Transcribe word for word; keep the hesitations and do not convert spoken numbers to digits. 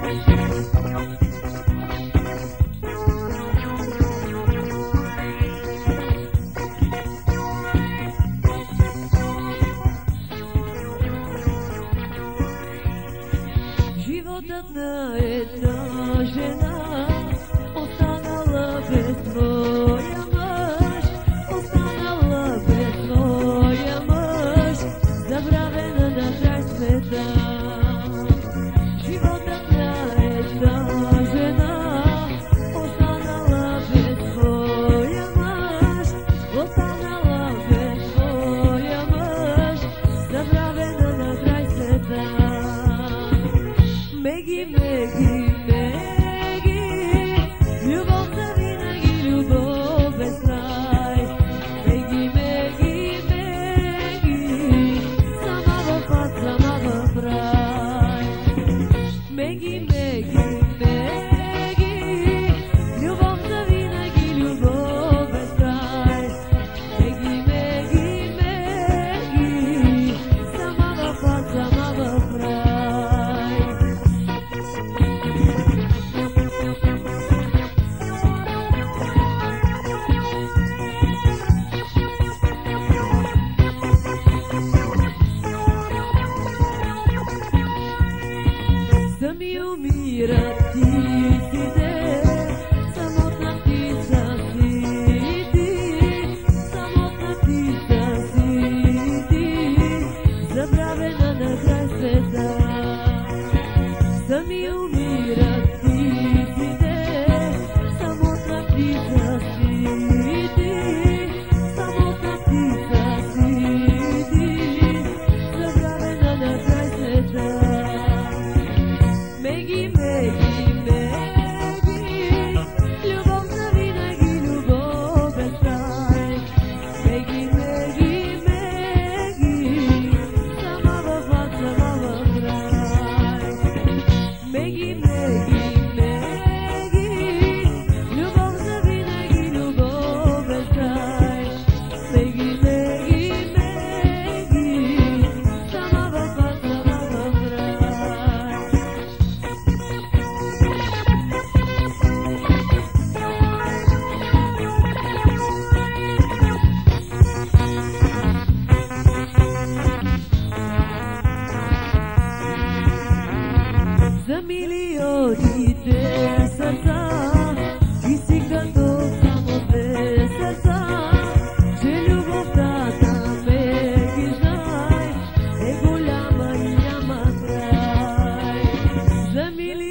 Животът на една жена останала без твоя мъж, останала без твоя мъж, забравена на край света. Животът на една жена останала без твоя мъж, останала без твоя мъж, забравена на край света. Меги, Меги, Меги, любов за винаги, любов без край. Меги, Меги, Меги, сама в ад, сама в рай. Меги, Меги, Меги, любов за винаги, любов без край. Меги, Меги, Меги, сама в ад, сама в рай. Сами умират птиците, самотна птица си ти, самотна птица си ти, забравена на край света. Сами умират птиците, самотна птица си ти, самотна птица си ти, забравена на край света. Меги, Меги, Меги, любов за винаги, любов без край. Меги, Меги, Меги, сама в ад, сама в рай. Меги, Меги, Меги, любов за винаги, любов без край. Меги, Меги, Меги, сама в ад, сама в рай. За милионите сърца изсигна то само две сърца, че любовта на Меги знай е голяма и няма край. За милионите